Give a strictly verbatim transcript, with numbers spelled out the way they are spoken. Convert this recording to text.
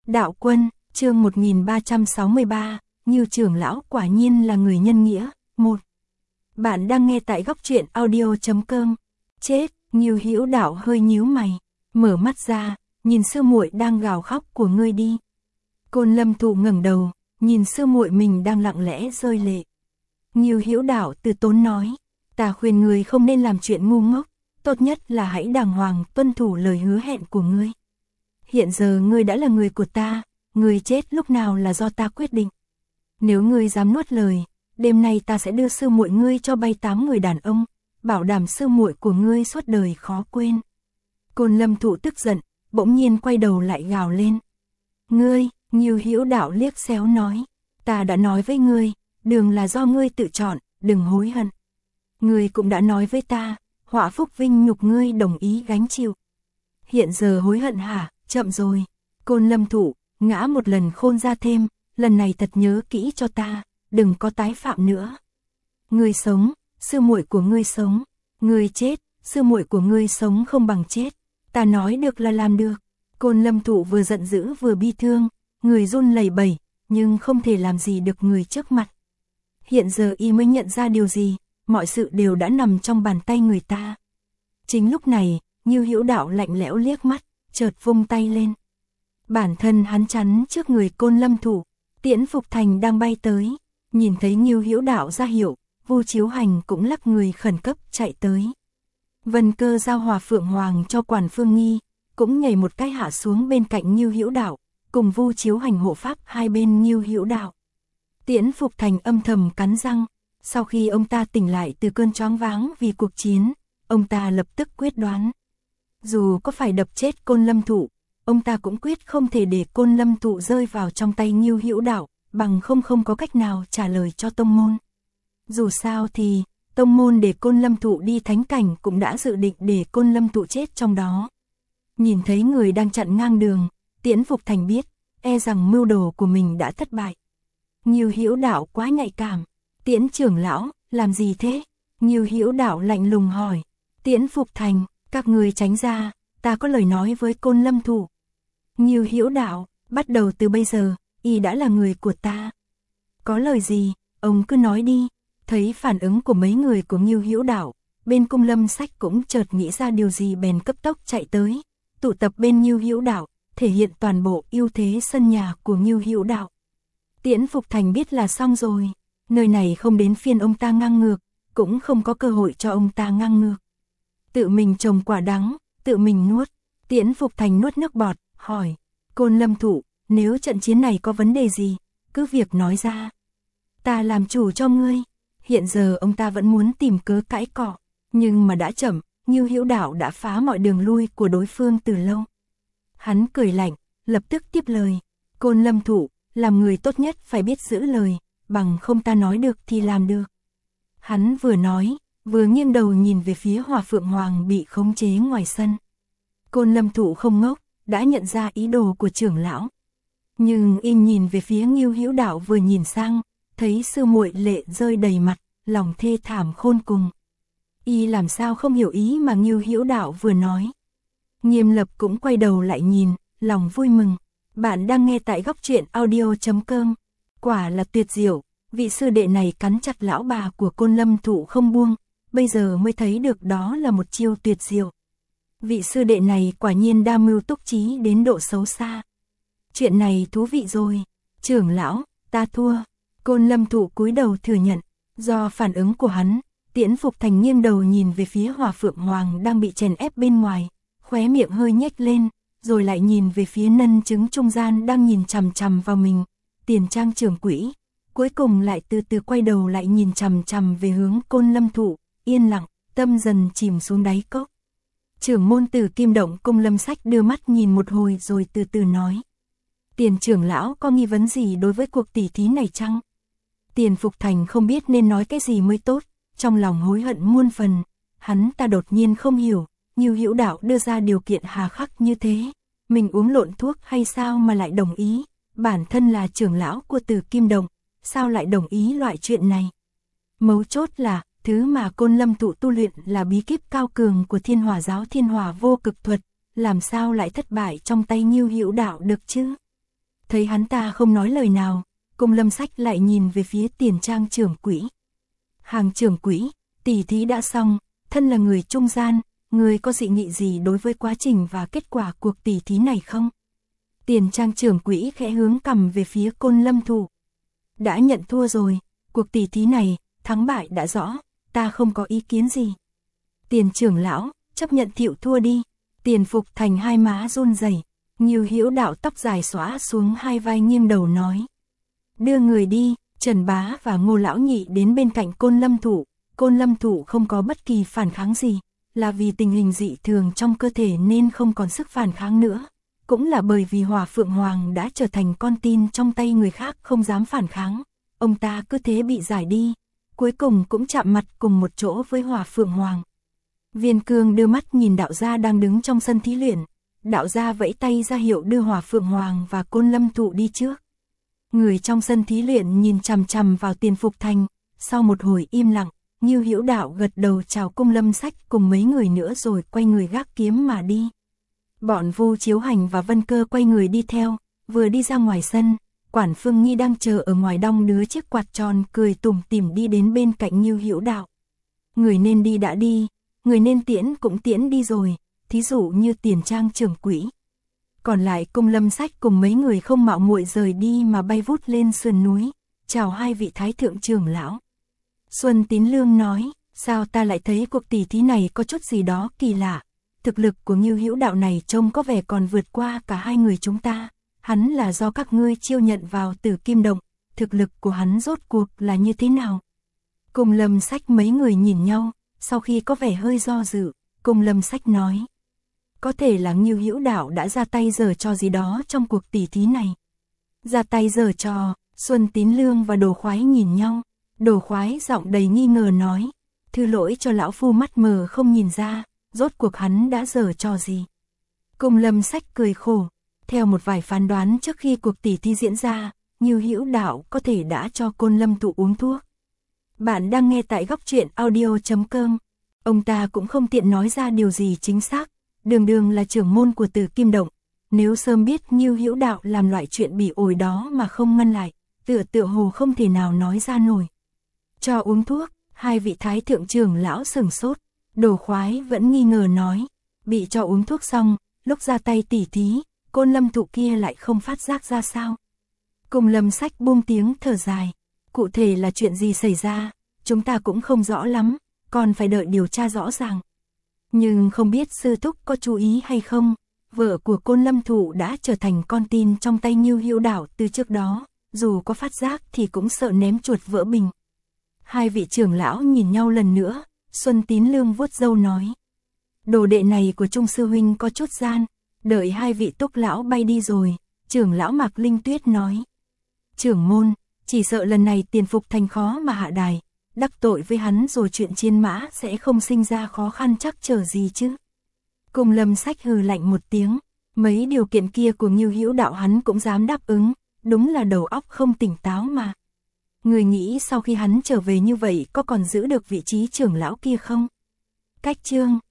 Đạo quân, chương một nghìn ba trăm sáu mươi ba, Ngưu trưởng lão quả nhiên là người nhân nghĩa. một. Bạn đang nghe tại góc truyện audio chấm com. Chết, Ngưu Hữu Đạo hơi nhíu mày, mở mắt ra, nhìn sư muội đang gào khóc của ngươi đi. Côn Lâm Thụ ngẩng đầu, nhìn sư muội mình đang lặng lẽ rơi lệ. Ngưu Hữu Đạo từ tốn nói, ta khuyên ngươi không nên làm chuyện ngu ngốc, tốt nhất là hãy đàng hoàng tuân thủ lời hứa hẹn của ngươi. Hiện giờ ngươi đã là người của ta, ngươi chết lúc nào là do ta quyết định. Nếu ngươi dám nuốt lời, đêm nay ta sẽ đưa sư muội ngươi cho bay tám người đàn ông, bảo đảm sư muội của ngươi suốt đời khó quên. Côn Lâm Thụ tức giận, bỗng nhiên quay đầu lại gào lên. Ngươi, Ngưu Hữu Đạo liếc xéo nói, ta đã nói với ngươi, đường là do ngươi tự chọn, đừng hối hận. Ngươi cũng đã nói với ta, họa phúc vinh nhục ngươi đồng ý gánh chịu. Hiện giờ hối hận hả? Chậm rồi. Côn Lâm Thụ, ngã một lần khôn ra thêm, lần này thật nhớ kỹ cho ta, đừng có tái phạm nữa. Ngươi sống, sư muội của ngươi sống, ngươi chết, sư muội của ngươi sống không bằng chết. Ta nói được là làm được. Côn Lâm Thụ vừa giận dữ vừa bi thương, người run lẩy bẩy, nhưng không thể làm gì được người trước mặt. Hiện giờ y mới nhận ra điều gì, mọi sự đều đã nằm trong bàn tay người ta. Chính lúc này, Ngưu Hữu Đạo lạnh lẽo liếc mắt, chợt vung tay lên. Bản thân hắn chắn trước người Côn Lâm Thụ, Tiễn Phục Thành đang bay tới, nhìn thấy Ngưu Hữu Đạo ra hiệu, Vu Chiếu Hành cũng lắc người khẩn cấp chạy tới. Vân Cơ giao Hòa Phượng Hoàng cho Quản Phương Nghi, cũng nhảy một cái hạ xuống bên cạnh Ngưu Hữu Đạo, cùng Vu Chiếu Hành hộ pháp hai bên Ngưu Hữu Đạo. Tiễn Phục Thành âm thầm cắn răng, sau khi ông ta tỉnh lại từ cơn choáng váng vì cuộc chiến, ông ta lập tức quyết đoán. Dù có phải đập chết Côn Lâm Thụ, ông ta cũng quyết không thể để Côn Lâm Thụ rơi vào trong tay Ngưu Hữu Đạo, bằng không không có cách nào trả lời cho tông môn. Dù sao thì, tông môn để Côn Lâm Thụ đi thánh cảnh cũng đã dự định để Côn Lâm Thụ chết trong đó. Nhìn thấy người đang chặn ngang đường, Tiễn Phục Thành biết, e rằng mưu đồ của mình đã thất bại. Ngưu Hữu Đạo quá nhạy cảm. Tiễn trưởng lão, làm gì thế? Ngưu Hữu Đạo lạnh lùng hỏi. Tiễn Phục Thành, các người tránh ra, ta có lời nói với Côn Lâm Thụ. Ngưu Hữu Đạo, bắt đầu từ bây giờ, y đã là người của ta. Có lời gì, ông cứ nói đi. Thấy phản ứng của mấy người của Ngưu Hữu Đạo, bên Cung Lâm Sách cũng chợt nghĩ ra điều gì bèn cấp tốc chạy tới, tụ tập bên Ngưu Hữu Đạo, thể hiện toàn bộ ưu thế sân nhà của Ngưu Hữu Đạo. Tiễn Phục Thành biết là xong rồi, nơi này không đến phiên ông ta ngang ngược, cũng không có cơ hội cho ông ta ngang ngược. Tự mình trồng quả đắng, tự mình nuốt. Tiễn Phục Thành nuốt nước bọt, hỏi, Côn Lâm Thụ, nếu trận chiến này có vấn đề gì, cứ việc nói ra. Ta làm chủ cho ngươi. Hiện giờ ông ta vẫn muốn tìm cớ cãi cọ, nhưng mà đã chậm, Ngưu Hữu Đạo đã phá mọi đường lui của đối phương từ lâu. Hắn cười lạnh, lập tức tiếp lời, Côn Lâm Thụ, làm người tốt nhất phải biết giữ lời, bằng không ta nói được thì làm được. Hắn vừa nói, vừa nghiêng đầu nhìn về phía Hòa Phượng Hoàng bị khống chế ngoài sân. Côn Lâm Thụ không ngốc, đã nhận ra ý đồ của trưởng lão. Nhưng y nhìn về phía Ngưu Hữu Đạo vừa nhìn sang, thấy sư muội lệ rơi đầy mặt, lòng thê thảm khôn cùng. Y làm sao không hiểu ý mà Ngưu Hữu Đạo vừa nói. Nghiêm Lập cũng quay đầu lại nhìn, lòng vui mừng. Bạn đang nghe tại góc truyện audio chấm com. Quả là tuyệt diệu, vị sư đệ này cắn chặt lão bà của Côn Lâm Thụ không buông, bây giờ mới thấy được đó là một chiêu tuyệt diệu. Vị sư đệ này quả nhiên đa mưu túc trí đến độ xấu xa. Chuyện này thú vị rồi. Trưởng lão, ta thua. Côn Lâm Thụ cúi đầu thừa nhận. Do phản ứng của hắn, Tiễn Phục Thành nghiêng đầu nhìn về phía Hòa Phượng Hoàng đang bị chèn ép bên ngoài, khóe miệng hơi nhếch lên, rồi lại nhìn về phía Nân Chứng trung gian đang nhìn chằm chằm vào mình, Tiền Trang trưởng quỹ, cuối cùng lại từ từ quay đầu lại nhìn chằm chằm về hướng Côn Lâm Thụ, yên lặng, tâm dần chìm xuống đáy cốc. Trưởng môn Tử Kim Động Cung Lâm Sách đưa mắt nhìn một hồi rồi từ từ nói. Tiền trưởng lão có nghi vấn gì đối với cuộc tỉ thí này chăng? Tiền Phục Thành không biết nên nói cái gì mới tốt, trong lòng hối hận muôn phần, hắn ta đột nhiên không hiểu, Ngưu Hữu Đạo đưa ra điều kiện hà khắc như thế, mình uống lộn thuốc hay sao mà lại đồng ý, bản thân là trưởng lão của Tử Kim Động, sao lại đồng ý loại chuyện này. Mấu chốt là, thứ mà Côn Lâm Thụ tu luyện là bí kíp cao cường của Thiên Hỏa giáo Thiên Hỏa vô cực thuật, làm sao lại thất bại trong tay Ngưu Hữu Đạo được chứ? Thấy hắn ta không nói lời nào, Cung Lâm Sách lại nhìn về phía Tiền Trang trưởng quỹ. Hàng trưởng quỹ, tỉ thí đã xong, thân là người trung gian, người có dị nghị gì đối với quá trình và kết quả cuộc tỉ thí này không? Tiền Trang trưởng quỹ khẽ hướng cằm về phía Côn Lâm Thụ. Đã nhận thua rồi, cuộc tỉ thí này, thắng bại đã rõ, ta không có ý kiến gì. Tiền trưởng lão, chấp nhận thịu thua đi. Tiền Phục Thành hai má run rẩy, Ngưu Hữu Đạo tóc dài xõa xuống hai vai nghiêng đầu nói. Đưa người đi. Trần Bá và Ngô Lão Nhị đến bên cạnh Côn Lâm Thụ. Côn Lâm Thụ không có bất kỳ phản kháng gì, là vì tình hình dị thường trong cơ thể nên không còn sức phản kháng nữa. Cũng là bởi vì Hỏa Phượng Hoàng đã trở thành con tin trong tay người khác không dám phản kháng. Ông ta cứ thế bị giải đi, cuối cùng cũng chạm mặt cùng một chỗ với Hỏa Phượng Hoàng. Viên Cương đưa mắt nhìn đạo gia đang đứng trong sân thí luyện. Đạo gia vẫy tay ra hiệu đưa Hỏa Phượng Hoàng và Côn Lâm Thụ đi trước. Người trong sân thí luyện nhìn chằm chằm vào Tiền Phục Thành, sau một hồi im lặng, Ngưu Hữu Đạo gật đầu chào Cung Lâm Sách cùng mấy người nữa rồi quay người gác kiếm mà đi. Bọn Vu Chiếu Hành và Vân Cơ quay người đi theo, vừa đi ra ngoài sân, Quản Phương Nghi đang chờ ở ngoài đong đứa chiếc quạt tròn cười tủm tỉm đi đến bên cạnh Ngưu Hữu Đạo. Người nên đi đã đi, người nên tiễn cũng tiễn đi rồi, thí dụ như Tiền Trang trưởng quỹ. Còn lại Cung Lâm Sách cùng mấy người không mạo muội rời đi mà bay vút lên sườn núi, chào hai vị thái thượng trưởng lão. Xuân Tín Lương nói, sao ta lại thấy cuộc tỉ thí này có chút gì đó kỳ lạ. Thực lực của Ngưu Hữu Đạo này trông có vẻ còn vượt qua cả hai người chúng ta. Hắn là do các ngươi chiêu nhận vào Tử Kim Động, thực lực của hắn rốt cuộc là như thế nào? Cung Lâm Sách mấy người nhìn nhau, sau khi có vẻ hơi do dự, Cung Lâm Sách nói. Có thể là Ngưu Hữu Đạo đã ra tay giở trò gì đó trong cuộc tỉ thí này. Ra tay giở trò, Xuân Tín Lương và Đồ Khoái nhìn nhau. Đồ Khoái giọng đầy nghi ngờ nói. Thư lỗi cho lão phu mắt mờ không nhìn ra, rốt cuộc hắn đã giở trò gì. Cung Lâm Sách cười khổ. Theo một vài phán đoán trước khi cuộc tỉ thí diễn ra, Ngưu Hữu Đạo có thể đã cho Côn Lâm Thụ uống thuốc. Bạn đang nghe tại góc truyện audio chấm com. Ông ta cũng không tiện nói ra điều gì chính xác. Đường đường là trưởng môn của Tử Kim Động, nếu sớm biết Ngưu Hữu Đạo làm loại chuyện bỉ ổi đó mà không ngăn lại, tựa tựa hồ không thể nào nói ra nổi. Cho uống thuốc, hai vị thái thượng trưởng lão sửng sốt, Đồ Khoái vẫn nghi ngờ nói, bị cho uống thuốc xong, lúc ra tay tỉ thí, Côn Lâm Thụ kia lại không phát giác ra sao. Cung Lâm Sách buông tiếng thở dài, cụ thể là chuyện gì xảy ra, chúng ta cũng không rõ lắm, còn phải đợi điều tra rõ ràng. Nhưng không biết sư thúc có chú ý hay không, vợ của Côn Lâm Thụ đã trở thành con tin trong tay Ngưu Hữu Đạo từ trước đó, dù có phát giác thì cũng sợ ném chuột vỡ bình. Hai vị trưởng lão nhìn nhau lần nữa, Xuân Tín Lương vuốt râu nói. Đồ đệ này của Trung sư huynh có chút gian, đợi hai vị túc lão bay đi rồi, trưởng lão Mạc Linh Tuyết nói. Trưởng môn, chỉ sợ lần này Tiền Phục Thành khó mà hạ đài. Đắc tội với hắn rồi chuyện chiến mã sẽ không sinh ra khó khăn chắc trở gì chứ. Cung Lâm Sách hừ lạnh một tiếng, mấy điều kiện kia của Ngưu Hữu Đạo hắn cũng dám đáp ứng, đúng là đầu óc không tỉnh táo mà. Người nghĩ sau khi hắn trở về như vậy có còn giữ được vị trí trưởng lão kia không? Cách chương